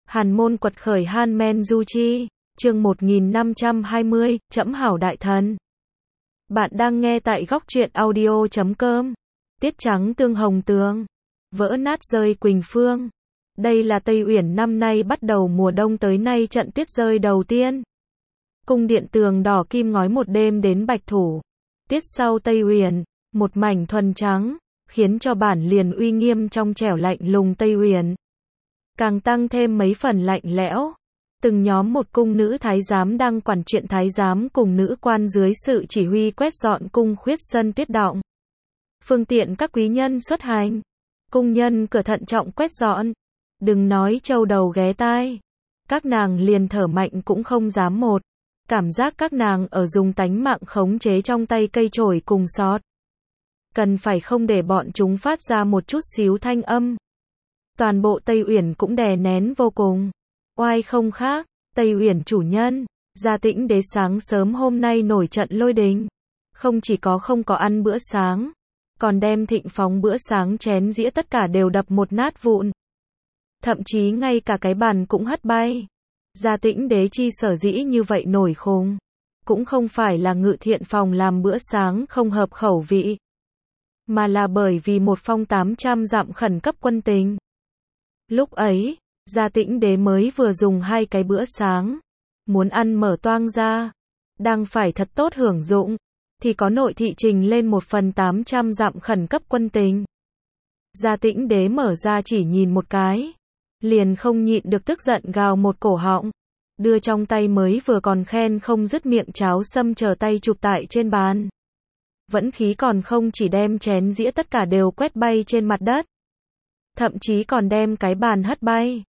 Hàn môn quật khởi Han Men Du Chi, chương 1520, Trẫm hảo đại thần. Bạn đang nghe tại góc truyện audio.com. Tiết trắng tương hồng tường, vỡ nát rơi Quỳnh Phương. Đây là Tây Uyển năm nay bắt đầu mùa đông tới nay trận tuyết rơi đầu tiên. Cung điện tường đỏ kim ngói một đêm đến bạch thủ. Tiết sau Tây Uyển, một mảnh thuần trắng, khiến cho bản liền uy nghiêm trong trẻo lạnh lùng Tây Uyển càng tăng thêm mấy phần lạnh lẽo. Từng nhóm một cung nữ thái giám đang quản chuyện thái giám cùng nữ quan dưới sự chỉ huy quét dọn cung khuyết sân tuyết động. Phương tiện các quý nhân xuất hành, cung nhân cửa thận trọng quét dọn. Đừng nói trâu đầu ghé tai, các nàng liền thở mạnh cũng không dám một. Cảm giác các nàng ở dùng tánh mạng khống chế trong tay cây chổi cùng sọt. Cần phải không để bọn chúng phát ra một chút xíu thanh âm. Toàn bộ Tây Uyển cũng đè nén vô cùng. Oai không khác, Tây Uyển chủ nhân, Gia Tĩnh Đế sáng sớm hôm nay nổi trận lôi đình. Không chỉ không có ăn bữa sáng, còn đem thịnh phóng bữa sáng chén dĩa tất cả đều đập một nát vụn. Thậm chí ngay cả cái bàn cũng hất bay. Gia Tĩnh Đế chi sở dĩ như vậy nổi khùng, cũng không phải là Ngự Thiện Phòng làm bữa sáng không hợp khẩu vị, mà là bởi vì một phong 800 dặm khẩn cấp quân tình. Lúc ấy, Gia Tĩnh Đế mới vừa dùng 2 cái bữa sáng, muốn ăn mở toang ra, đang phải thật tốt hưởng dụng, thì có nội thị trình lên một phần 800 dặm khẩn cấp quân tình. Gia Tĩnh Đế mở ra chỉ nhìn một cái, liền không nhịn được tức giận gào một cổ họng, đưa trong tay mới vừa còn khen không dứt miệng cháo sâm chờ tay chụp tại trên bàn. Vẫn khí còn không chỉ đem chén dĩa tất cả đều quét bay trên mặt đất, thậm chí còn đem cái bàn hất bay.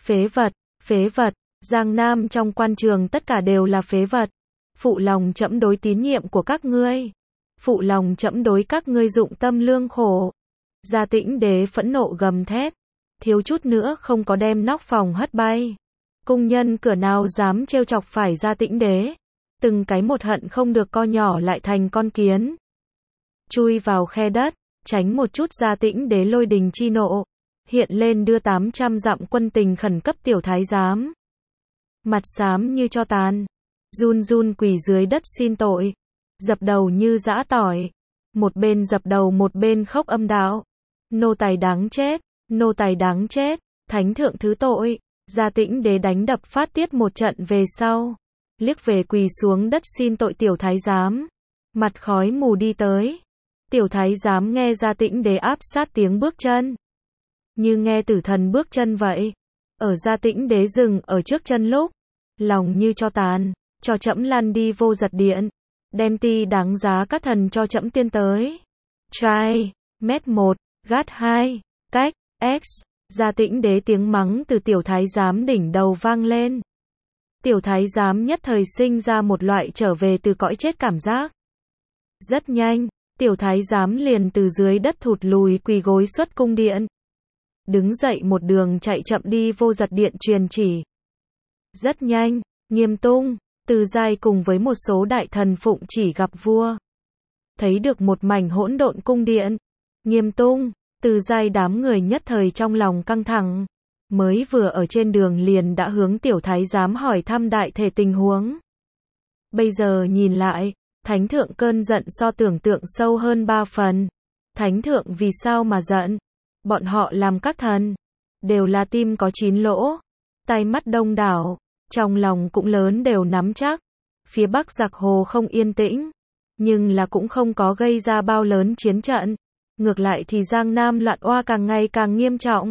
Phế vật, Giang Nam trong quan trường tất cả đều là phế vật. Phụ lòng trẫm đối tín nhiệm của các ngươi. Phụ lòng trẫm đối các ngươi dụng tâm lương khổ. Gia Tĩnh Đế phẫn nộ gầm thét, thiếu chút nữa không có đem nóc phòng hất bay. Cung nhân cửa nào dám trêu chọc phải Gia Tĩnh Đế. Từng cái một hận không được co nhỏ lại thành con kiến, chui vào khe đất, tránh một chút. Gia Tĩnh Đế lôi đình chi nộ hiện lên, đưa 800 dặm quân tình khẩn cấp tiểu thái giám, mặt xám như tro tàn, run run quỳ dưới đất xin tội, dập đầu như giã tỏi, một bên dập đầu một bên khóc âm đạo, nô tài đáng chết, nô tài đáng chết, thánh thượng thứ tội. Gia Tĩnh Đế đánh đập phát tiết một trận về sau, liếc về quỳ xuống đất xin tội tiểu thái giám, mặt khói mù đi tới. Tiểu thái giám nghe Gia Tĩnh Đế áp sát tiếng bước chân, như nghe tử thần bước chân vậy. Ở Gia Tĩnh Đế dừng ở trước chân lúc, lòng như cho tàn, cho trẫm lăn đi vô giật điện, đem ti đáng giá các thần cho trẫm tiên tới. Trai, mét 1, gát 2, cách, x. Gia Tĩnh Đế tiếng mắng từ tiểu thái giám đỉnh đầu vang lên. Tiểu thái giám nhất thời sinh ra một loại trở về từ cõi chết cảm giác. Rất nhanh, tiểu thái giám liền từ dưới đất thụt lùi quỳ gối xuất cung điện. Đứng dậy một đường chạy chậm đi vô giật điện truyền chỉ. Rất nhanh, Nghiêm Tung, Từ Giai cùng với một số đại thần phụng chỉ gặp vua. Thấy được một mảnh hỗn độn cung điện, Nghiêm Tung, Từ Giai đám người nhất thời trong lòng căng thẳng. Mới vừa ở trên đường liền đã hướng tiểu thái giám hỏi thăm đại thể tình huống. Bây giờ nhìn lại, thánh thượng cơn giận so tưởng tượng sâu hơn 3 phần. Thánh thượng vì sao mà giận? Bọn họ làm các thần, đều là tim có 9 lỗ, tai mắt đông đảo, trong lòng cũng lớn đều nắm chắc. Phía Bắc giặc hồ không yên tĩnh, nhưng là cũng không có gây ra bao lớn chiến trận. Ngược lại thì Giang Nam loạn oa càng ngày càng nghiêm trọng.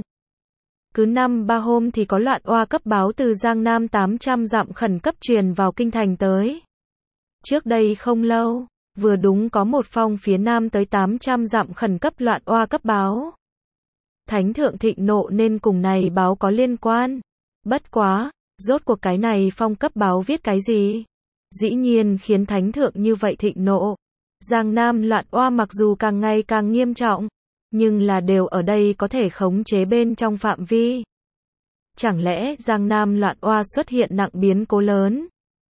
Cứ 5-3 hôm thì có loạn oa cấp báo từ Giang Nam 800 dặm khẩn cấp truyền vào kinh thành tới. Trước đây không lâu, vừa đúng có một phong phía Nam tới 800 dặm khẩn cấp loạn oa cấp báo. Thánh thượng thịnh nộ nên cùng này báo có liên quan. Bất quá, rốt cuộc cái này phong cấp báo viết cái gì? Dĩ nhiên khiến thánh thượng như vậy thịnh nộ. Giang Nam loạn oa mặc dù càng ngày càng nghiêm trọng, nhưng là đều ở đây có thể khống chế bên trong phạm vi. Chẳng lẽ Giang Nam loạn oa xuất hiện nặng biến cố lớn,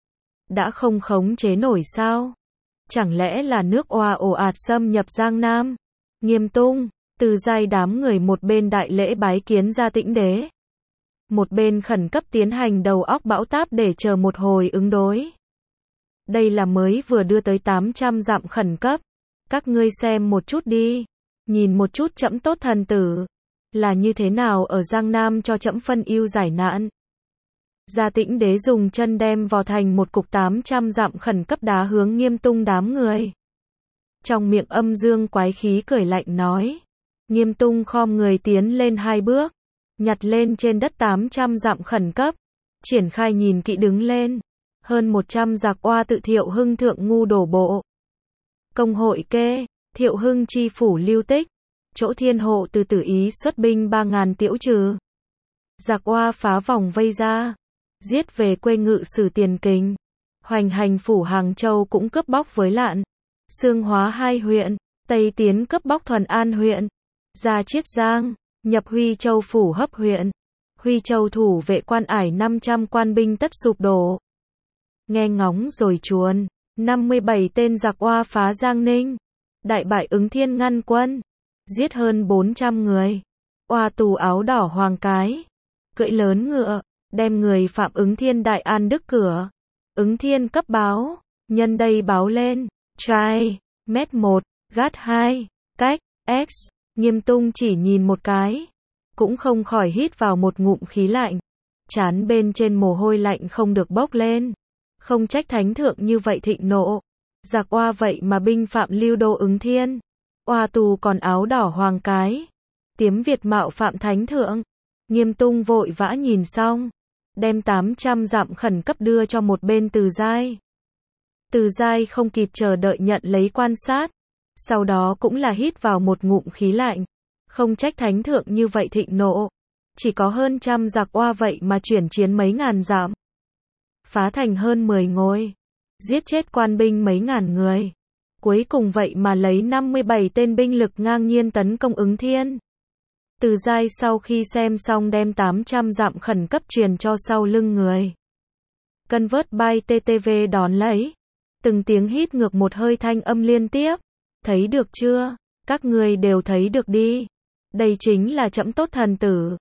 đã không khống chế nổi sao? Chẳng lẽ là nước oa ồ ạt xâm nhập Giang Nam? Nghiêm Tung, Từ Giai đám người một bên đại lễ bái kiến Gia Tĩnh Đế, một bên khẩn cấp tiến hành đầu óc bão táp để chờ một hồi ứng đối. Đây là mới vừa đưa tới 800 dặm khẩn cấp. Các ngươi xem một chút đi. Nhìn một chút trẫm tốt thần tử. Là như thế nào ở Giang Nam cho trẫm phân ưu giải nạn. Gia Tĩnh Đế dùng chân đem vò thành một cục 800 dặm khẩn cấp đá hướng Nghiêm Tung đám người. Trong miệng âm dương quái khí cười lạnh nói. Nghiêm Tung khom người tiến lên 2 bước. Nhặt lên trên đất 800 dặm khẩn cấp. Triển khai nhìn kỹ đứng lên. Hơn 100 giặc oa tự Thiệu Hưng thượng ngu đổ bộ. Công hội kê, Thiệu Hưng chi phủ lưu tích. Chỗ Thiên Hộ từ Tử Ý xuất binh 3.000 tiễu trừ. Giặc oa phá vòng vây ra. Giết về quê ngự sử Tiền Kình. Hoành hành phủ Hàng Châu cũng cướp bóc với Lạn. Xương Hóa 2 huyện. Tây tiến cướp bóc Thuần An huyện. Ra Chiết Giang. Nhập Huy Châu phủ Hấp huyện. Huy Châu thủ vệ quan ải 500 quan binh tất sụp đổ. Nghe ngóng rồi chuồn. 57 tên giặc oa phá Giang Ninh. Đại bại Ứng Thiên ngăn quân. Giết hơn 400 người. Oa tù áo đỏ Hoàng Cái. Cưỡi lớn ngựa. Đem người phạm Ứng Thiên Đại An Đức cửa. Ứng Thiên cấp báo. Nhân đây báo lên. Trai. Mét 1. Gát 2. Cách. X. Nghiêm Tung chỉ nhìn một cái. Cũng không khỏi hít vào một ngụm khí lạnh. Trán bên trên mồ hôi lạnh không được bốc lên. Không trách thánh thượng như vậy thịnh nộ. Giặc oa vậy mà binh phạm lưu đô Ứng Thiên. Oa tù còn áo đỏ Hoàng Cái. Tiếm Việt mạo phạm thánh thượng. Nghiêm Tung vội vã nhìn xong. Đem 800 dặm khẩn cấp đưa cho một bên Từ Giai. Từ Giai không kịp chờ đợi nhận lấy quan sát. Sau đó cũng là hít vào một ngụm khí lạnh. Không trách thánh thượng như vậy thịnh nộ. Chỉ có hơn trăm giặc oa vậy mà chuyển chiến mấy ngàn dặm. Phá thành hơn 10 ngôi. Giết chết quan binh mấy ngàn người. Cuối cùng vậy mà lấy 57 tên binh lực ngang nhiên tấn công Ứng Thiên. Từ Giai sau khi xem xong đem 800 dặm khẩn cấp truyền cho sau lưng người. Convert by TTV đón lấy. Từng tiếng hít ngược một hơi thanh âm liên tiếp. Thấy được chưa? Các người đều thấy được đi. Đây chính là trẫm tốt thần tử.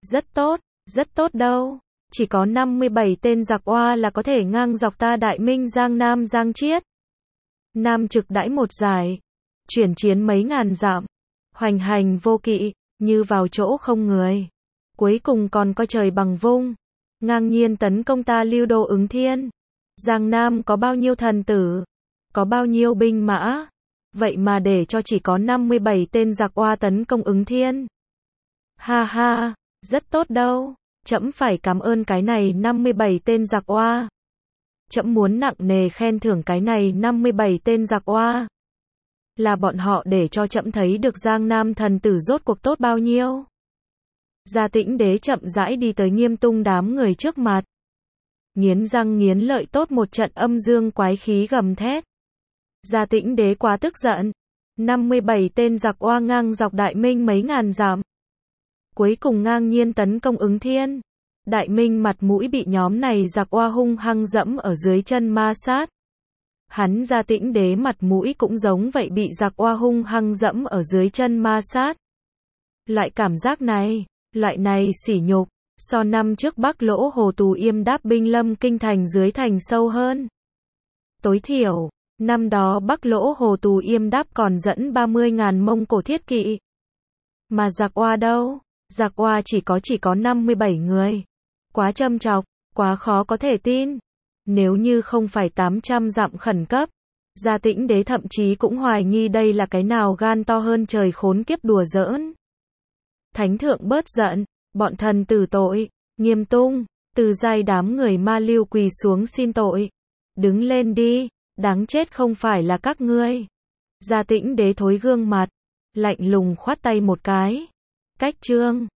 Rất tốt đâu. Chỉ có 57 tên giặc oa là có thể ngang dọc ta Đại Minh Giang Nam Giang Chiết. Nam trực đãi một giải. Chuyển chiến mấy ngàn dặm. Hoành hành vô kỵ, như vào chỗ không người. Cuối cùng còn coi trời bằng vung. Ngang nhiên tấn công ta lưu đô Ứng Thiên. Giang Nam có bao nhiêu thần tử? Có bao nhiêu binh mã? Vậy mà để cho chỉ có 57 tên giặc oa tấn công Ứng Thiên. Ha ha, rất tốt đâu. Trẫm phải cảm ơn cái này 57 tên giặc oa. Trẫm muốn nặng nề khen thưởng cái này 57 tên giặc oa. Là bọn họ để cho trẫm thấy được Giang Nam thần tử rốt cuộc tốt bao nhiêu. Gia Tĩnh Đế chậm rãi đi tới Nghiêm Tung đám người trước mặt. Nghiến răng nghiến lợi tốt một trận âm dương quái khí gầm thét. Gia Tĩnh Đế quá tức giận. 57 tên giặc oa ngang dọc Đại Minh mấy ngàn dặm. Cuối cùng ngang nhiên tấn công Ứng Thiên. Đại Minh mặt mũi bị nhóm này giặc oa hung hăng dẫm ở dưới chân ma sát. Hắn Gia Tĩnh Đế mặt mũi cũng giống vậy bị giặc oa hung hăng dẫm ở dưới chân ma sát. Loại cảm giác này, loại này sỉ nhục, so năm trước Bắc Lỗ Hồ Tù Yêm đáp binh lâm kinh thành dưới thành sâu hơn. Tối thiểu, năm đó Bắc Lỗ Hồ Tù Yêm đáp còn dẫn 30.000 Mông Cổ thiết kỵ. Mà giặc oa đâu? Giặc oa chỉ có 57 người. Quá châm chọc, quá khó có thể tin. Nếu như không phải 800 dặm khẩn cấp, Gia Tĩnh Đế thậm chí cũng hoài nghi đây là cái nào gan to hơn trời khốn kiếp đùa giỡn. Thánh thượng bớt giận, bọn thần tử tội. Nghiêm Tung, Từ Giai đám người ma lưu quỳ xuống xin tội. Đứng lên đi, đáng chết không phải là các ngươi. Gia Tĩnh Đế thối gương mặt, lạnh lùng khoát tay một cái. Cách trương.